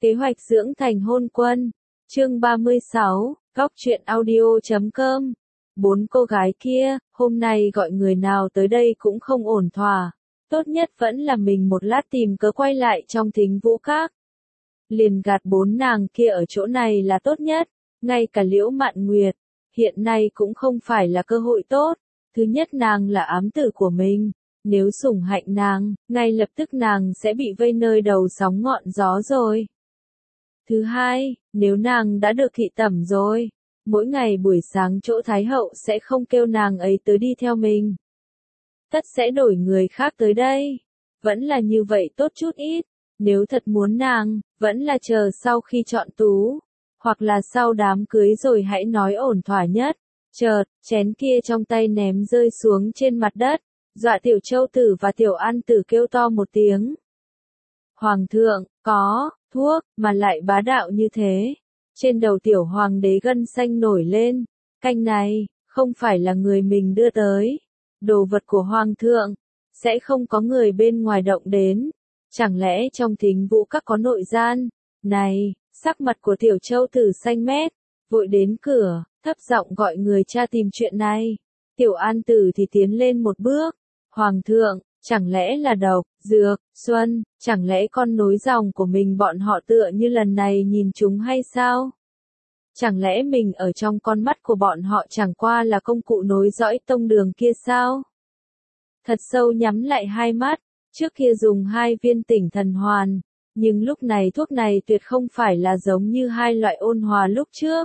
Kế hoạch dưỡng thành hôn quân. Chương 36, góc truyện audio.com. Bốn cô gái kia, hôm nay gọi người nào tới đây cũng không ổn thỏa. Tốt nhất vẫn là mình một lát tìm cớ quay lại trong Thính Vũ Các. Liền gạt bốn nàng kia ở chỗ này là tốt nhất. Ngay cả Liễu Mạn Nguyệt, hiện nay cũng không phải là cơ hội tốt. Thứ nhất, nàng là ám tử của mình. Nếu sủng hạnh nàng, ngay lập tức nàng sẽ bị vây nơi đầu sóng ngọn gió rồi. Thứ hai, nếu nàng đã được thị tẩm rồi, mỗi ngày buổi sáng chỗ Thái Hậu sẽ không kêu nàng ấy tới đi theo mình. Tất sẽ đổi người khác tới đây. Vẫn là như vậy tốt chút ít. Nếu thật muốn nàng, vẫn là chờ sau khi chọn tú, hoặc là sau đám cưới rồi hãy nói ổn thỏa nhất. Chợt, chén kia trong tay ném rơi xuống trên mặt đất, dọa Tiểu Châu Tử và Tiểu An Tử kêu to một tiếng. Hoàng thượng, có thuốc, mà lại bá đạo như thế. Trên đầu Tiểu Hoàng đế gân xanh nổi lên. Canh này, không phải là người mình đưa tới. Đồ vật của Hoàng thượng, sẽ không có người bên ngoài động đến. Chẳng lẽ trong Thính Vũ Các có nội gian? Này, sắc mặt của Tiểu Châu Tử xanh mét, vội đến cửa, thấp giọng gọi người cha tìm chuyện này. Tiểu An Tử thì tiến lên một bước. Hoàng thượng, chẳng lẽ là độc, dược, xuân, chẳng lẽ con nối dòng của mình bọn họ tựa như lần này nhìn chúng hay sao? Chẳng lẽ mình ở trong con mắt của bọn họ chẳng qua là công cụ nối dõi tông đường kia sao? Thật sâu nhắm lại hai mắt, trước kia dùng 2 viên tỉnh thần hoàn, nhưng lúc này thuốc này tuyệt không phải là giống như 2 loại ôn hòa lúc trước.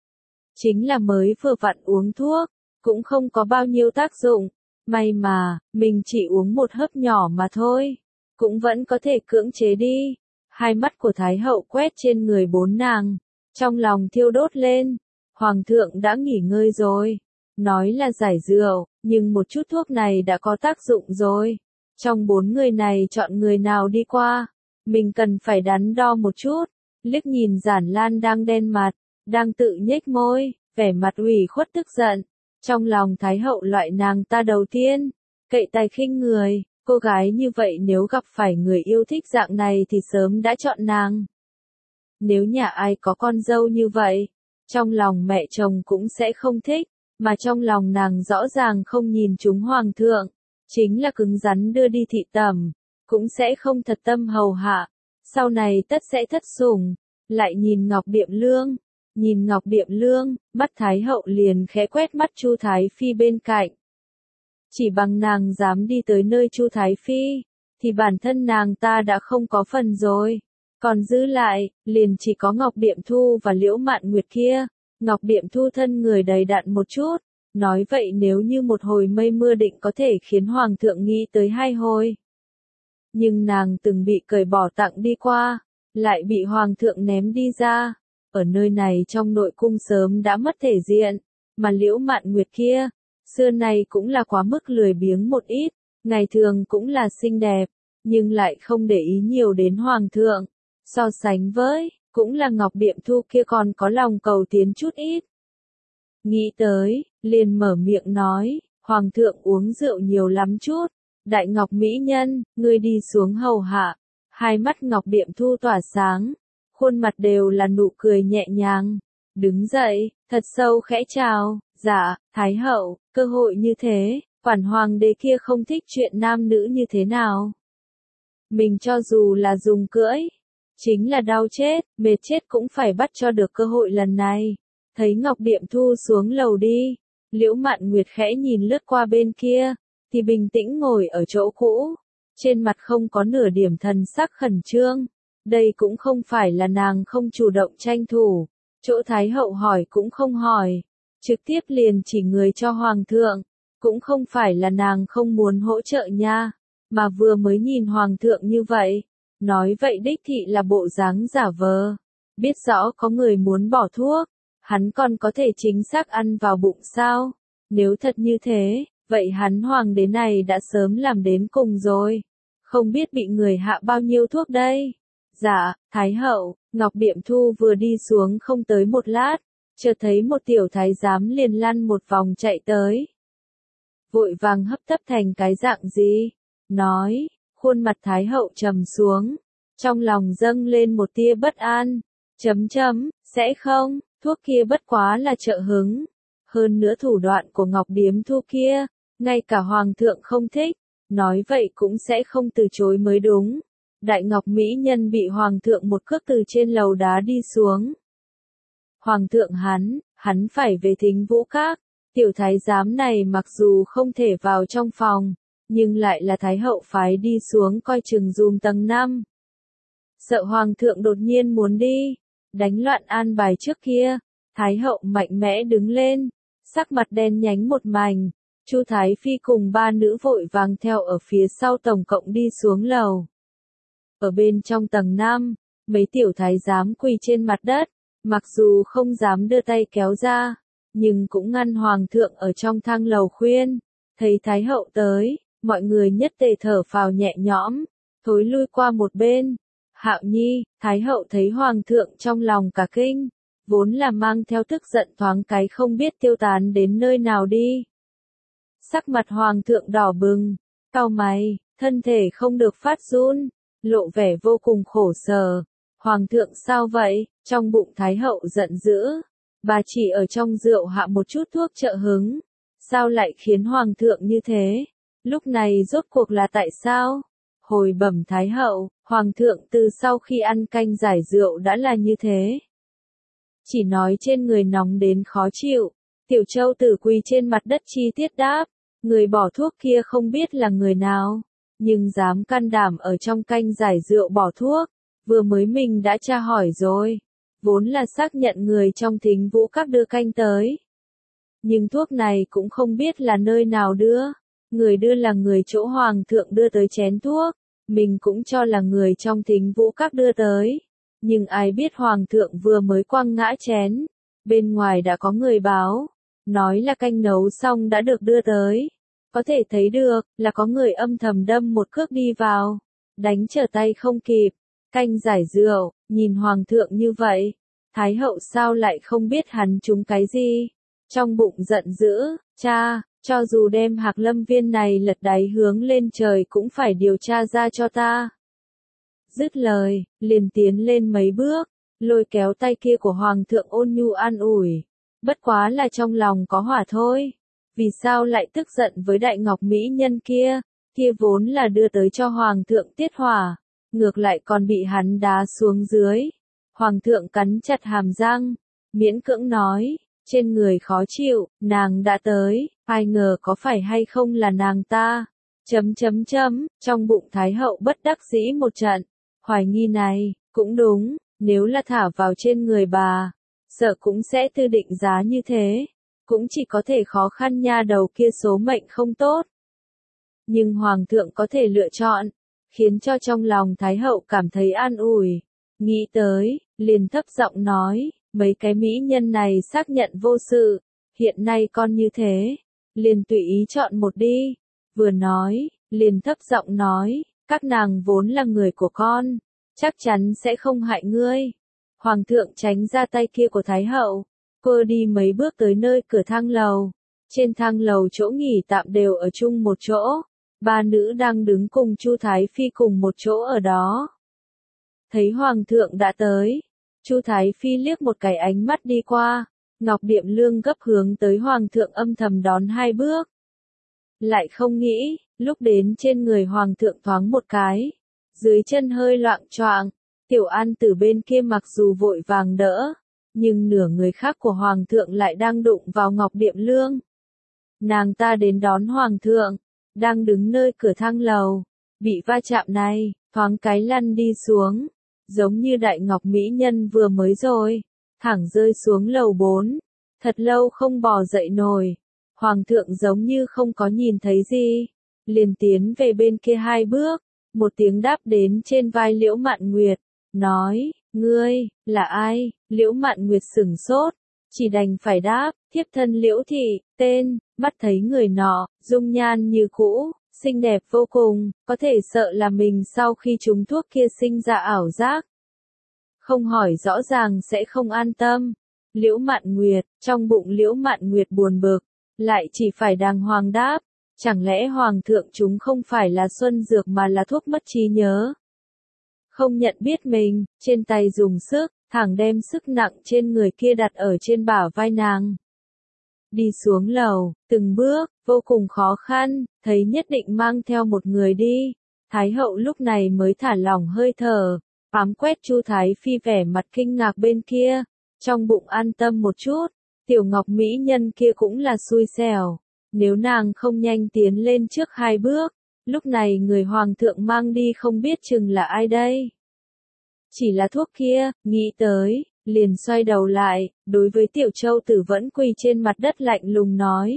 Chính là mới vừa vặn uống thuốc, cũng không có bao nhiêu tác dụng. May mà, mình chỉ uống một hớp nhỏ mà thôi, cũng vẫn có thể cưỡng chế đi. Hai mắt của Thái Hậu quét trên người bốn nàng, trong lòng thiêu đốt lên. Hoàng thượng đã nghỉ ngơi rồi, nói là giải rượu, nhưng một chút thuốc này đã có tác dụng rồi. Trong 4 người này chọn người nào đi qua, mình cần phải đắn đo một chút. Liếc nhìn Giản Lan đang đen mặt, đang tự nhếch môi, vẻ mặt ủy khuất tức giận. Trong lòng Thái Hậu loại nàng ta đầu tiên, cậy tài khinh người, cô gái như vậy nếu gặp phải người yêu thích dạng này thì sớm đã chọn nàng. Nếu nhà ai có con dâu như vậy, trong lòng mẹ chồng cũng sẽ không thích, mà trong lòng nàng rõ ràng không nhìn chúng Hoàng thượng, chính là cứng rắn đưa đi thị tẩm, cũng sẽ không thật tâm hầu hạ, sau này tất sẽ thất sủng. Lại nhìn Ngọc Điệm Lương. Nhìn Ngọc Điệm Lương, mắt Thái Hậu liền khẽ quét mắt Chu Thái Phi bên cạnh. Chỉ bằng nàng dám đi tới nơi Chu Thái Phi, thì bản thân nàng ta đã không có phần rồi. Còn giữ lại, liền chỉ có Ngọc Điệm Thu và Liễu Mạn Nguyệt kia. Ngọc Điệm Thu thân người đầy đặn một chút, nói vậy nếu như một hồi mây mưa định có thể khiến Hoàng thượng nghĩ tới 2 hồi. Nhưng nàng từng bị cởi bỏ tặng đi qua, lại bị Hoàng thượng ném đi ra. Ở nơi này trong nội cung sớm đã mất thể diện, mà Liễu Mạn Nguyệt kia, xưa nay cũng là quá mức lười biếng một ít, ngày thường cũng là xinh đẹp, nhưng lại không để ý nhiều đến Hoàng thượng. So sánh với, cũng là Ngọc Điệm Thu kia còn có lòng cầu tiến chút ít. Nghĩ tới, liền mở miệng nói, Hoàng thượng uống rượu nhiều lắm chút, Đại Ngọc Mỹ Nhân, ngươi đi xuống hầu hạ. Hai mắt Ngọc Điệm Thu tỏa sáng, khuôn mặt đều là nụ cười nhẹ nhàng. Đứng dậy, thật sâu khẽ chào, dạ, Thái Hậu, cơ hội như thế, quản hoàng đế kia không thích chuyện nam nữ như thế nào. Mình cho dù là dùng cưỡi, chính là đau chết, mệt chết cũng phải bắt cho được cơ hội lần này. Thấy Ngọc Điệm Thu xuống lầu đi, Liễu Mạn Nguyệt khẽ nhìn lướt qua bên kia, thì bình tĩnh ngồi ở chỗ cũ, trên mặt không có nửa điểm thần sắc khẩn trương. Đây cũng không phải là nàng không chủ động tranh thủ, chỗ Thái Hậu hỏi cũng không hỏi, trực tiếp liền chỉ người cho Hoàng thượng, cũng không phải là nàng không muốn hỗ trợ nha, mà vừa mới nhìn Hoàng thượng như vậy, nói vậy đích thị là bộ dáng giả vờ, biết rõ có người muốn bỏ thuốc, hắn còn có thể chính xác ăn vào bụng sao? Nếu thật như thế, vậy hắn Hoàng đế này đã sớm làm đến cùng rồi, không biết bị người hạ bao nhiêu thuốc đây. Dạ, Thái Hậu. Ngọc Điệm Thu vừa đi xuống không tới một lát, chợt thấy một tiểu thái giám liền lăn một vòng chạy tới. Vội vàng hấp tấp thành cái dạng gì? Nói, khuôn mặt Thái Hậu trầm xuống, trong lòng dâng lên một tia bất an. Sẽ không, thuốc kia bất quá là trợ hứng. Hơn nữa thủ đoạn của Ngọc Điếm Thu kia, ngay cả Hoàng thượng không thích, nói vậy cũng sẽ không từ chối mới đúng. Đại Ngọc Mỹ Nhân bị Hoàng thượng một cước từ trên lầu đá đi xuống. Hoàng thượng hắn phải về Thính Vũ Các. Tiểu thái giám này mặc dù không thể vào trong phòng, nhưng lại là thái hậu phái đi xuống coi chừng dùm tầng 5. Sợ Hoàng thượng đột nhiên muốn đi, đánh loạn an bài trước kia, thái hậu mạnh mẽ đứng lên, sắc mặt đen nhánh một mảnh. Chu Thái Phi cùng 3 nữ vội vàng theo ở phía sau tổng cộng đi xuống lầu. Ở bên trong tầng 5, mấy tiểu thái giám quỳ trên mặt đất, mặc dù không dám đưa tay kéo ra, nhưng cũng ngăn Hoàng thượng ở trong thang lầu khuyên. Thấy thái hậu tới, mọi người nhất tề thở phào nhẹ nhõm, thối lui qua một bên. Hạo Nhi, thái hậu thấy Hoàng thượng trong lòng cả kinh, vốn là mang theo tức giận thoáng cái không biết tiêu tán đến nơi nào đi. Sắc mặt Hoàng thượng đỏ bừng, cau mày, thân thể không được phát run, lộ vẻ vô cùng khổ sở. Hoàng thượng sao vậy? Trong bụng thái hậu giận dữ, bà chỉ ở trong rượu hạ một chút thuốc trợ hứng, sao lại khiến Hoàng thượng như thế? Lúc này rốt cuộc là tại sao? Hồi bẩm thái hậu, Hoàng thượng từ sau khi ăn canh giải rượu đã là như thế. Chỉ nói trên người nóng đến khó chịu. Tiểu Châu Tử quỳ trên mặt đất chi tiết đáp, người bỏ thuốc kia không biết là người nào, nhưng dám can đảm ở trong canh giải rượu bỏ thuốc, vừa mới mình đã tra hỏi rồi, vốn là xác nhận người trong Thính Vũ Các đưa canh tới. Nhưng thuốc này cũng không biết là nơi nào đưa, người đưa là người chỗ Hoàng thượng đưa tới chén thuốc, mình cũng cho là người trong Thính Vũ Các đưa tới. Nhưng ai biết Hoàng thượng vừa mới quăng ngã chén, bên ngoài đã có người báo, nói là canh nấu xong đã được đưa tới. Có thể thấy được là có người âm thầm đâm một cước đi vào, đánh trở tay không kịp. Canh giải rượu, nhìn Hoàng thượng như vậy, thái hậu sao lại không biết hắn trúng cái gì? Trong bụng giận dữ, cha, cho dù đem Hạc Lâm viên này lật đáy hướng lên trời cũng phải điều tra ra cho ta. Dứt lời, liền tiến lên mấy bước, lôi kéo tay kia của Hoàng thượng ôn nhu an ủi. Bất quá là trong lòng có hỏa thôi. Vì sao lại tức giận với Đại Ngọc Mỹ Nhân kia, kia vốn là đưa tới cho Hoàng thượng tiết hỏa, ngược lại còn bị hắn đá xuống dưới. Hoàng thượng cắn chặt hàm răng, miễn cưỡng nói, trên người khó chịu, nàng đã tới, ai ngờ có phải hay không là nàng ta. Trong bụng thái hậu bất đắc dĩ một trận, hoài nghi này, cũng đúng, nếu là thả vào trên người bà, sợ cũng sẽ tư định giá như thế, cũng chỉ có thể khó khăn nha đầu kia số mệnh không tốt. Nhưng Hoàng thượng có thể lựa chọn, khiến cho trong lòng thái hậu cảm thấy an ủi, nghĩ tới, liền thấp giọng nói, mấy cái mỹ nhân này xác nhận vô sự, hiện nay con như thế, liền tùy ý chọn một đi. Vừa nói, liền thấp giọng nói, các nàng vốn là người của con, chắc chắn sẽ không hại ngươi. Hoàng thượng tránh ra tay kia của thái hậu, cô đi mấy bước tới nơi cửa thang lầu. Trên thang lầu chỗ nghỉ tạm đều ở chung một chỗ, 3 nữ đang đứng cùng Chu Thái Phi cùng một chỗ ở đó. Thấy Hoàng thượng đã tới, Chu Thái Phi liếc một cái ánh mắt đi qua, Ngọc Điệm Lương gấp hướng tới Hoàng thượng âm thầm đón 2 bước. Lại không nghĩ, lúc đến trên người Hoàng thượng thoáng một cái, dưới chân hơi loạng choạng, Tiểu An từ bên kia mặc dù vội vàng đỡ, nhưng nửa người khác của Hoàng thượng lại đang đụng vào Ngọc Điệm Lương. Nàng ta đến đón Hoàng thượng, đang đứng nơi cửa thang lầu, bị va chạm này, thoáng cái lăn đi xuống, giống như Đại Ngọc Mỹ Nhân vừa mới rồi, thẳng rơi xuống lầu 4, thật lâu không bò dậy nổi. Hoàng thượng giống như không có nhìn thấy gì, liền tiến về bên kia 2 bước, một tiếng đáp đến trên vai Liễu Mạn Nguyệt, nói, ngươi, là ai? Liễu Mạn Nguyệt sửng sốt, chỉ đành phải đáp, thiếp thân Liễu Thị, tên, mắt thấy người nọ, dung nhan như cũ, xinh đẹp vô cùng, có thể sợ là mình sau khi trúng thuốc kia sinh ra ảo giác. Không hỏi rõ ràng sẽ không an tâm. Liễu Mạn Nguyệt, trong bụng Liễu Mạn Nguyệt buồn bực, lại chỉ phải đàng hoàng đáp, chẳng lẽ Hoàng thượng chúng không phải là xuân dược mà là thuốc mất trí nhớ? không nhận biết mình, trên tay dùng sức, thẳng đem sức nặng trên người kia đặt ở trên bả vai nàng. Đi xuống lầu, từng bước, vô cùng khó khăn, thấy nhất định mang theo một người đi. Thái hậu lúc này mới thả lỏng hơi thở, ám quét Chu Thái Phi vẻ mặt kinh ngạc bên kia, trong bụng an tâm một chút, tiểu ngọc mỹ nhân kia cũng là xui xẻo, nếu nàng không nhanh tiến lên trước 2 bước, lúc này người hoàng thượng mang đi không biết chừng là ai đây. Chỉ là thuốc kia, nghĩ tới, liền xoay đầu lại, đối với tiểu châu tử vẫn quỳ trên mặt đất lạnh lùng nói.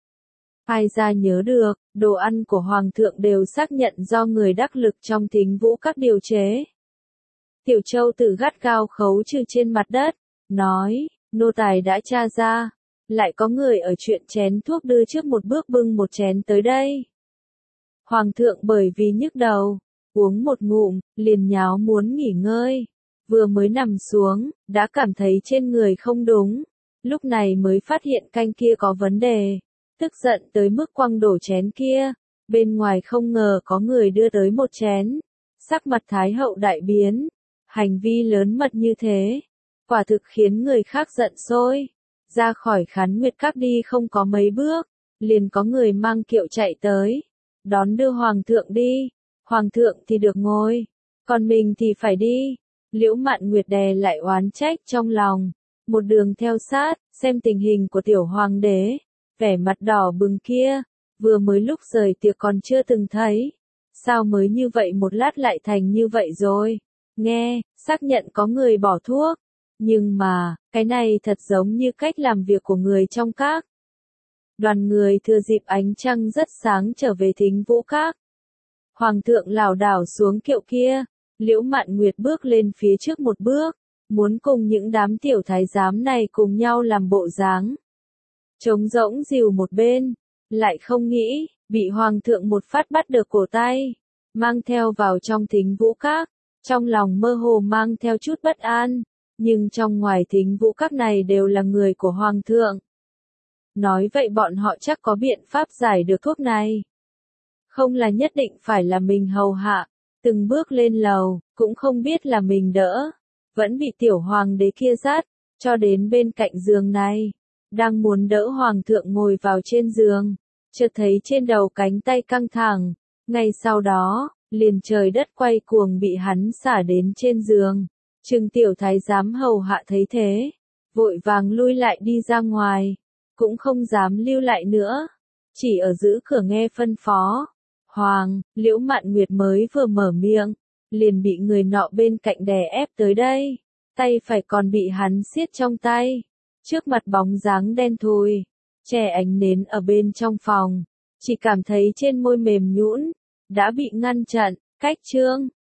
Ai ra nhớ được, đồ ăn của hoàng thượng đều xác nhận do người đắc lực trong Thính Vũ Các điều chế. Tiểu châu tử gắt gao khấu trừ trên mặt đất, nói, nô tài đã tra ra, lại có người ở chuyện chén thuốc đưa trước một bước bưng một chén tới đây. Hoàng thượng bởi vì nhức đầu, uống một ngụm, liền nháo muốn nghỉ ngơi. Vừa mới nằm xuống, đã cảm thấy trên người không đúng. Lúc này mới phát hiện canh kia có vấn đề. Tức giận tới mức quăng đổ chén kia. Bên ngoài không ngờ có người đưa tới một chén. Sắc mặt Thái hậu đại biến. Hành vi lớn mật như thế. Quả thực khiến người khác giận sôi. Ra khỏi Khán Nguyệt Các đi không có mấy bước. Liền có người mang kiệu chạy tới. Đón đưa hoàng thượng đi. Hoàng thượng thì được ngồi. Còn mình thì phải đi. Liễu Mạn Nguyệt đè lại oán trách trong lòng, một đường theo sát, xem tình hình của tiểu hoàng đế, vẻ mặt đỏ bừng kia, vừa mới lúc rời tiệc còn chưa từng thấy, sao mới như vậy một lát lại thành như vậy rồi, nghe, xác nhận có người bỏ thuốc, nhưng mà, cái này thật giống như cách làm việc của người trong các. Đoàn người thừa dịp ánh trăng rất sáng trở về Thính Vũ Các. Hoàng thượng lảo đảo xuống kiệu kia. Liễu Mạn Nguyệt bước lên phía trước một bước, muốn cùng những đám tiểu thái giám này cùng nhau làm bộ dáng. Trống rỗng dìu một bên, lại không nghĩ, bị hoàng thượng một phát bắt được cổ tay, mang theo vào trong Thính Vũ Các, trong lòng mơ hồ mang theo chút bất an, nhưng trong ngoài Thính Vũ Các này đều là người của hoàng thượng. Nói vậy bọn họ chắc có biện pháp giải được thuốc này. Không là nhất định phải là mình hầu hạ. Từng bước lên lầu, cũng không biết là mình đỡ, vẫn bị tiểu hoàng đế kia dắt, cho đến bên cạnh giường này. Đang muốn đỡ hoàng thượng ngồi vào trên giường, chợt thấy trên đầu cánh tay căng thẳng, ngay sau đó, liền trời đất quay cuồng bị hắn xả đến trên giường. Trừng tiểu thái giám hầu hạ thấy thế, vội vàng lui lại đi ra ngoài, cũng không dám lưu lại nữa, chỉ ở giữ cửa nghe phân phó. Hoàng, Liễu Mạn Nguyệt mới vừa mở miệng, liền bị người nọ bên cạnh đè ép tới đây, tay phải còn bị hắn siết trong tay, trước mặt bóng dáng đen thui, che ánh nến ở bên trong phòng, chỉ cảm thấy trên môi mềm nhũn, đã bị ngăn chặn, cách chương,